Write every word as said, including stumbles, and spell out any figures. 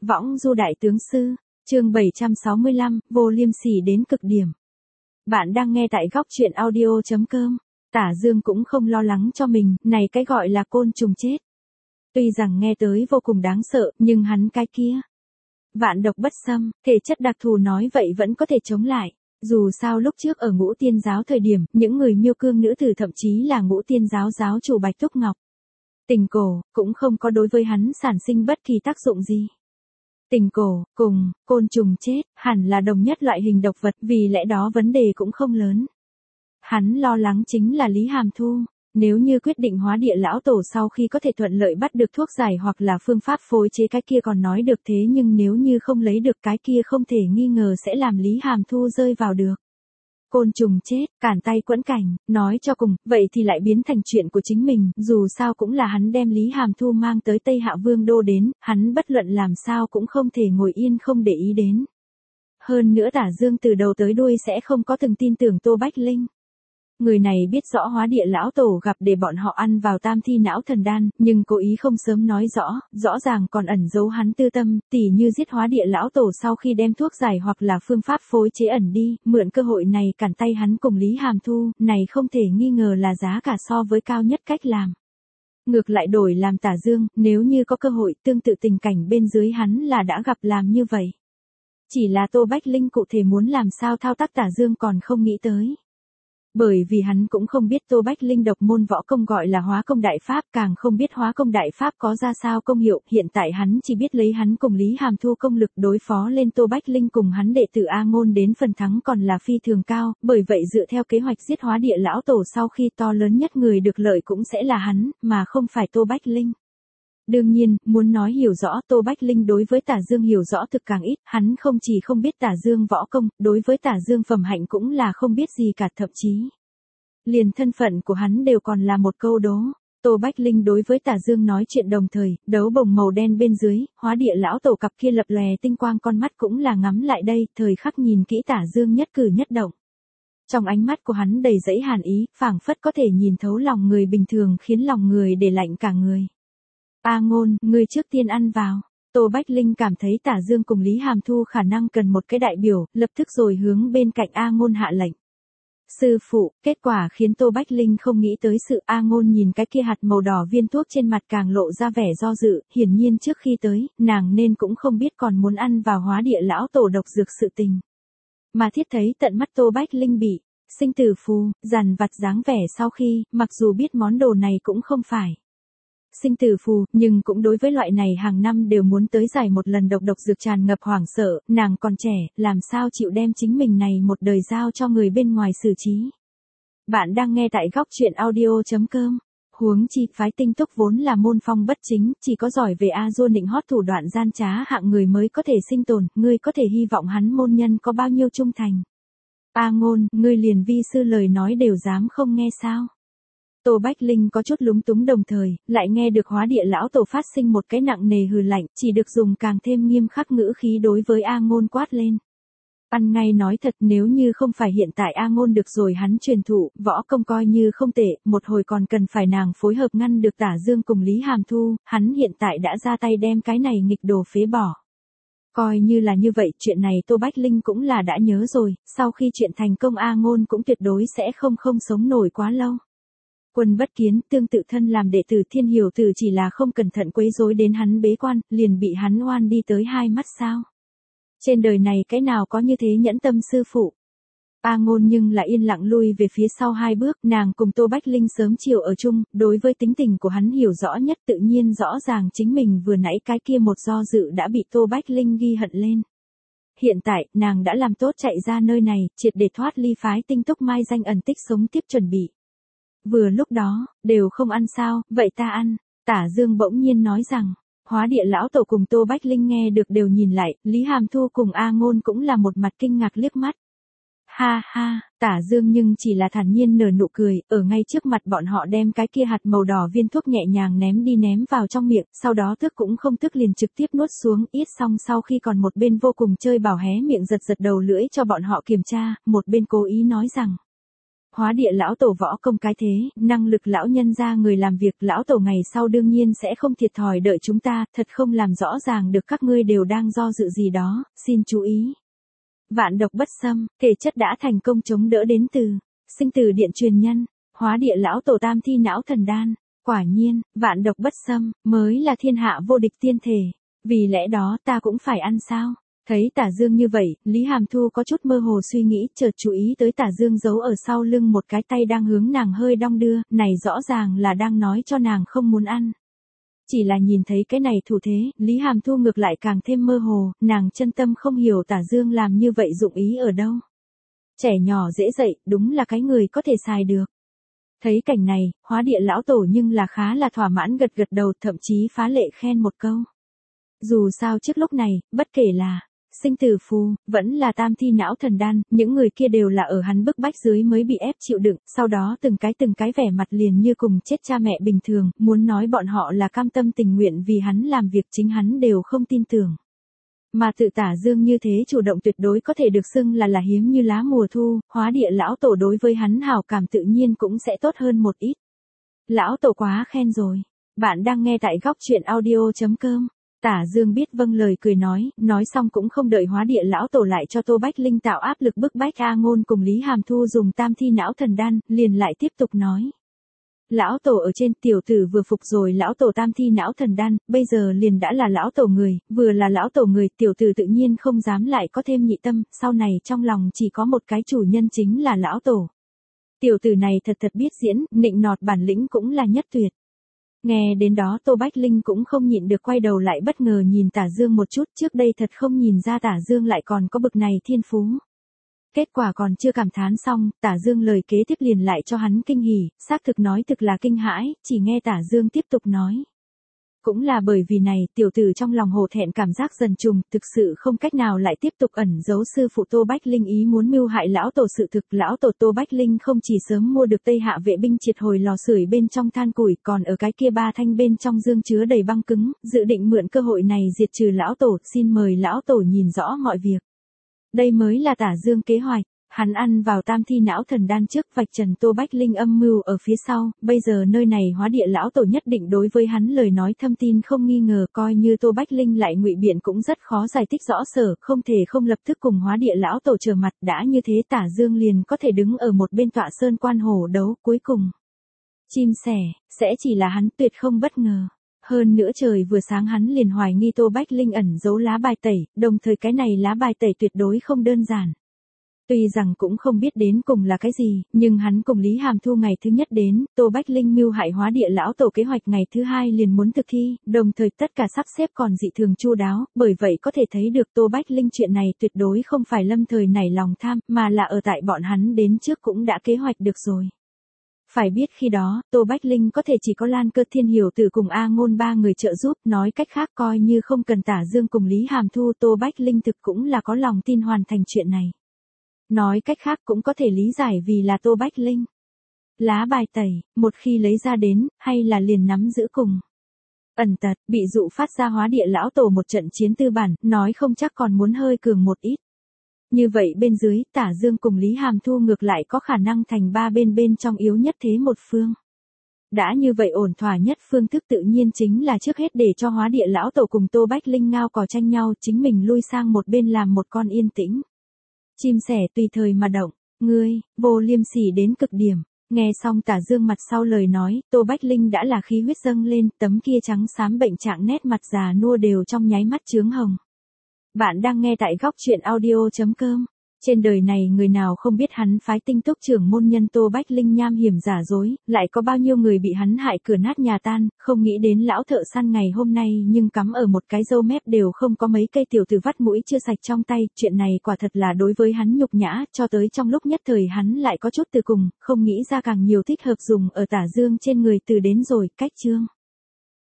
Võng du đại tướng sư, chương bảy trăm sáu mươi lăm, vô liêm sỉ đến cực điểm. Bạn đang nghe tại góc truyện audio chấm com. Tả Dương cũng không lo lắng cho mình, này cái gọi là côn trùng chết. Tuy rằng nghe tới vô cùng đáng sợ, nhưng hắn cái kia. Vạn độc bất xâm, thể chất đặc thù nói vậy vẫn có thể chống lại. Dù sao lúc trước ở Ngũ Tiên giáo thời điểm, những người miêu cương nữ tử thậm chí là Ngũ Tiên giáo giáo chủ Bạch Túc Ngọc. Tình cổ, cũng không có đối với hắn sản sinh bất kỳ tác dụng gì. Tình cổ, cùng, côn trùng chết, hẳn là đồng nhất loại hình độc vật, vì lẽ đó vấn đề cũng không lớn. Hắn lo lắng chính là Lý Hàm Thu, nếu như quyết định hóa địa lão tổ sau khi có thể thuận lợi bắt được thuốc giải hoặc là phương pháp phối chế cái kia còn nói được, thế nhưng nếu như không lấy được cái kia không thể nghi ngờ sẽ làm Lý Hàm Thu rơi vào được. Côn trùng chết, cản tay quẫn cảnh, nói cho cùng, vậy thì lại biến thành chuyện của chính mình, dù sao cũng là hắn đem Lý Hàm Thu mang tới Tây Hạ Vương đô đến, hắn bất luận làm sao cũng không thể ngồi yên không để ý đến. Hơn nữa Tả Dương từ đầu tới đuôi sẽ không có từng tin tưởng Tô Bách Linh. Người này biết rõ hóa địa lão tổ gặp để bọn họ ăn vào tam thi não thần đan, nhưng cố ý không sớm nói rõ, rõ ràng còn ẩn giấu hắn tư tâm, tỉ như giết hóa địa lão tổ sau khi đem thuốc giải hoặc là phương pháp phối chế ẩn đi, mượn cơ hội này cản tay hắn cùng Lý Hàm Thu, này không thể nghi ngờ là giá cả so với cao nhất cách làm. Ngược lại đổi làm Tả Dương, nếu như có cơ hội tương tự tình cảnh bên dưới hắn là đã gặp làm như vậy. Chỉ là Tô Bách Linh cụ thể muốn làm sao thao tác Tả Dương còn không nghĩ tới. Bởi vì hắn cũng không biết Tô Bách Linh độc môn võ công gọi là hóa công đại pháp, càng không biết hóa công đại pháp có ra sao công hiệu, hiện tại hắn chỉ biết lấy hắn cùng Lý Hàm Thu công lực đối phó lên Tô Bách Linh cùng hắn đệ tử A Ngôn đến phần thắng còn là phi thường cao, bởi vậy dựa theo kế hoạch giết hóa địa lão tổ sau khi to lớn nhất người được lợi cũng sẽ là hắn, mà không phải Tô Bách Linh. Đương nhiên, muốn nói hiểu rõ Tô Bách Linh đối với Tả Dương hiểu rõ thực càng ít, hắn không chỉ không biết Tả Dương võ công, đối với Tả Dương phẩm hạnh cũng là không biết gì cả, thậm chí. Liền thân phận của hắn đều còn là một câu đố. Tô Bách Linh đối với Tả Dương nói chuyện đồng thời, đấu bồng màu đen bên dưới, hóa địa lão tổ cặp kia lập lòe tinh quang con mắt cũng là ngắm lại đây, thời khắc nhìn kỹ Tả Dương nhất cử nhất động. Trong ánh mắt của hắn đầy dẫy hàn ý, phảng phất có thể nhìn thấu lòng người bình thường khiến lòng người để lạnh cả người. A Ngôn, ngươi trước tiên ăn vào. Tô Bách Linh cảm thấy Tả Dương cùng Lý Hàm Thu khả năng cần một cái đại biểu, lập tức rồi hướng bên cạnh A Ngôn hạ lệnh. Sư phụ, kết quả khiến Tô Bách Linh không nghĩ tới sự. A Ngôn nhìn cái kia hạt màu đỏ viên thuốc trên mặt càng lộ ra vẻ do dự, hiển nhiên trước khi tới, nàng nên cũng không biết còn muốn ăn vào hóa địa lão tổ độc dược sự tình. Mà thiết thấy tận mắt Tô Bách Linh bị sinh tử phù, dằn vặt dáng vẻ sau khi, mặc dù biết món đồ này cũng không phải sinh tử phù, nhưng cũng đối với loại này hàng năm đều muốn tới giải một lần độc độc dược tràn ngập hoảng sợ, nàng còn trẻ, làm sao chịu đem chính mình này một đời giao cho người bên ngoài xử trí. Bạn đang nghe tại góc truyện audio chấm com. Huống chi phái Tinh Túc vốn là môn phong bất chính, chỉ có giỏi về A Du nịnh hót thủ đoạn gian trá hạng người mới có thể sinh tồn, ngươi có thể hy vọng hắn môn nhân có bao nhiêu trung thành. A Ngôn, ngươi liền vi sư lời nói đều dám không nghe sao? Tô Bách Linh có chút lúng túng đồng thời, lại nghe được hóa địa lão tổ phát sinh một cái nặng nề hừ lạnh, chỉ được dùng càng thêm nghiêm khắc ngữ khí đối với A Ngôn quát lên. Ăn ngay nói thật, nếu như không phải hiện tại A Ngôn được rồi hắn truyền thụ, võ công coi như không tệ, một hồi còn cần phải nàng phối hợp ngăn được Tả Dương cùng Lý Hàm Thu, hắn hiện tại đã ra tay đem cái này nghịch đồ phế bỏ. Coi như là như vậy, chuyện này Tô Bách Linh cũng là đã nhớ rồi, sau khi chuyện thành công A Ngôn cũng tuyệt đối sẽ không không sống nổi quá lâu. Quân Bất Kiến tương tự thân làm đệ tử Thiên Hiểu Tử chỉ là không cẩn thận quấy rối đến hắn bế quan, liền bị hắn oan đi tới hai mắt sao. Trên đời này cái nào có như thế nhẫn tâm sư phụ. A Ngôn nhưng lại yên lặng lui về phía sau hai bước, nàng cùng Tô Bách Linh sớm chiều ở chung, đối với tính tình của hắn hiểu rõ nhất, tự nhiên rõ ràng chính mình vừa nãy cái kia một do dự đã bị Tô Bách Linh ghi hận lên. Hiện tại, nàng đã làm tốt chạy ra nơi này, triệt để thoát ly phái Tinh Túc mai danh ẩn tích sống tiếp chuẩn bị. Vừa lúc đó, đều không ăn sao, vậy ta ăn. Tả Dương bỗng nhiên nói rằng, hóa địa lão tổ cùng Tô Bách Linh nghe được đều nhìn lại, Lý Hàm Thu cùng A Ngôn cũng là một mặt kinh ngạc liếc mắt. Ha ha, Tả Dương nhưng chỉ là thản nhiên nở nụ cười, ở ngay trước mặt bọn họ đem cái kia hạt màu đỏ viên thuốc nhẹ nhàng ném đi ném vào trong miệng, sau đó thức cũng không thức liền trực tiếp nuốt xuống, ít xong sau khi còn một bên vô cùng chơi bảo hé miệng giật giật đầu lưỡi cho bọn họ kiểm tra, một bên cố ý nói rằng. hóa địa lão tổ võ công cái thế, năng lực lão nhân ra người làm việc, lão tổ ngày sau đương nhiên sẽ không thiệt thòi đợi chúng ta, thật không làm rõ ràng được các ngươi đều đang do dự gì đó, xin chú ý. Vạn độc bất xâm, thể chất đã thành công chống đỡ đến từ sinh tử điện truyền nhân, hóa địa lão tổ tam thi não thần đan. Quả nhiên, vạn độc bất xâm, mới là thiên hạ vô địch tiên thể. Vì lẽ đó ta cũng phải ăn sao? Thấy Tả Dương như vậy, Lý Hàm Thu có chút mơ hồ suy nghĩ, chợt chú ý tới Tả Dương giấu ở sau lưng một cái tay đang hướng nàng hơi đong đưa, này rõ ràng là đang nói cho nàng không muốn ăn. Chỉ là nhìn thấy cái này thủ thế, Lý Hàm Thu ngược lại càng thêm mơ hồ, nàng chân tâm không hiểu Tả Dương làm như vậy dụng ý ở đâu. Trẻ nhỏ dễ dậy, đúng là cái người có thể xài được. Thấy cảnh này, hóa địa lão tổ nhưng là khá là thỏa mãn gật gật đầu, thậm chí phá lệ khen một câu. Dù sao trước lúc này, bất kể là sinh tử phù, vẫn là tam thi não thần đan, những người kia đều là ở hắn bức bách dưới mới bị ép chịu đựng, sau đó từng cái từng cái vẻ mặt liền như cùng chết cha mẹ bình thường, muốn nói bọn họ là cam tâm tình nguyện vì hắn làm việc chính hắn đều không tin tưởng. Mà tự Tả Dương như thế chủ động tuyệt đối có thể được xưng là là hiếm như lá mùa thu, hóa địa lão tổ đối với hắn hảo cảm tự nhiên cũng sẽ tốt hơn một ít. Lão tổ quá khen rồi. Bạn đang nghe tại góc truyện audio chấm com. Tả Dương biết vâng lời cười nói, nói xong cũng không đợi hóa địa lão tổ lại cho Tô Bách Linh tạo áp lực bức bách A Ngôn cùng Lý Hàm Thu dùng tam thi não thần đan, liền lại tiếp tục nói. Lão tổ ở trên, tiểu tử vừa phục rồi lão tổ tam thi não thần đan, bây giờ liền đã là lão tổ người, vừa là lão tổ người, tiểu tử tự nhiên không dám lại có thêm nhị tâm, sau này trong lòng chỉ có một cái chủ nhân chính là lão tổ. Tiểu tử này thật thật biết diễn, nịnh nọt bản lĩnh cũng là nhất tuyệt. Nghe đến đó Tô Bách Linh cũng không nhịn được quay đầu lại bất ngờ nhìn Tả Dương một chút, trước đây thật không nhìn ra Tả Dương lại còn có bực này thiên phú. Kết quả còn chưa cảm thán xong, Tả Dương lời kế tiếp liền lại cho hắn kinh hỉ, xác thực nói thực là kinh hãi, chỉ nghe Tả Dương tiếp tục nói. Cũng là bởi vì này, tiểu tử trong lòng hổ thẹn cảm giác dần trùng, thực sự không cách nào lại tiếp tục ẩn giấu sư phụ Tô Bách Linh ý muốn mưu hại lão tổ sự thực. Lão tổ Tô Bách Linh không chỉ sớm mua được Tây Hạ vệ binh triệt hồi lò sưởi bên trong than củi, còn ở cái kia ba thanh bên trong dương chứa đầy băng cứng, dự định mượn cơ hội này diệt trừ lão tổ, xin mời lão tổ nhìn rõ mọi việc. Đây mới là Tả Dương kế hoạch. Hắn ăn vào tam thi não thần đan trước, vạch trần Tô Bách Linh âm mưu ở phía sau, bây giờ nơi này hóa địa lão tổ nhất định đối với hắn lời nói thâm tin không nghi ngờ, coi như Tô Bách Linh lại ngụy biện cũng rất khó giải thích rõ sở, không thể không lập tức cùng hóa địa lão tổ trở mặt, đã như thế Tả Dương liền có thể đứng ở một bên tọa sơn quan hổ đấu, cuối cùng. Chim sẻ, sẽ chỉ là hắn, tuyệt không bất ngờ. Hơn nữa trời vừa sáng hắn liền hoài nghi Tô Bách Linh ẩn giấu lá bài tẩy, đồng thời cái này lá bài tẩy tuyệt đối không đơn giản. Tuy rằng cũng không biết đến cùng là cái gì, nhưng hắn cùng Lý Hàm Thu ngày thứ nhất đến, Tô Bách Linh mưu hại hóa địa lão tổ kế hoạch ngày thứ hai liền muốn thực thi, đồng thời tất cả sắp xếp còn dị thường chu đáo, bởi vậy có thể thấy được Tô Bách Linh chuyện này tuyệt đối không phải lâm thời nảy lòng tham, mà là ở tại bọn hắn đến trước cũng đã kế hoạch được rồi. Phải biết khi đó, Tô Bách Linh có thể chỉ có Lan Cơ Thiên Hiểu Tử cùng A Ngôn ba người trợ giúp, nói cách khác coi như không cần Tả Dương cùng Lý Hàm Thu, Tô Bách Linh thực cũng là có lòng tin hoàn thành chuyện này. Nói cách khác cũng có thể lý giải vì là Tô Bách Linh. Lá bài tẩy, một khi lấy ra đến, hay là liền nắm giữ cùng. Ẩn tật, bị dụ phát ra hóa địa lão tổ một trận chiến tư bản, nói không chắc còn muốn hơi cường một ít. Như vậy bên dưới, Tả Dương cùng Lý Hàm Thu ngược lại có khả năng thành ba bên bên trong yếu nhất thế một phương. Đã như vậy ổn thỏa nhất phương thức tự nhiên chính là trước hết để cho hóa địa lão tổ cùng Tô Bách Linh ngao cò tranh nhau, chính mình lui sang một bên làm một con yên tĩnh. Chim sẻ tùy thời mà động, ngươi, vô liêm sỉ đến cực điểm. Nghe xong Tả Dương mặt sau lời nói, Tô Bách Linh đã là khí huyết dâng lên, tấm kia trắng xám bệnh trạng nét mặt già nua đều trong nháy mắt chướng hồng. Bạn đang nghe tại góc truyện audio chấm com. Trên đời này người nào không biết hắn phái tinh túc trưởng môn nhân Tô Bách Linh nham hiểm giả dối, lại có bao nhiêu người bị hắn hại cửa nát nhà tan, không nghĩ đến lão thợ săn ngày hôm nay nhưng cắm ở một cái râu mép đều không có mấy cây tiểu tử vắt mũi chưa sạch trong tay, chuyện này quả thật là đối với hắn nhục nhã, cho tới trong lúc nhất thời hắn lại có chút từ cùng, không nghĩ ra càng nhiều thích hợp dùng ở Tả Dương trên người từ đến rồi, cách chương.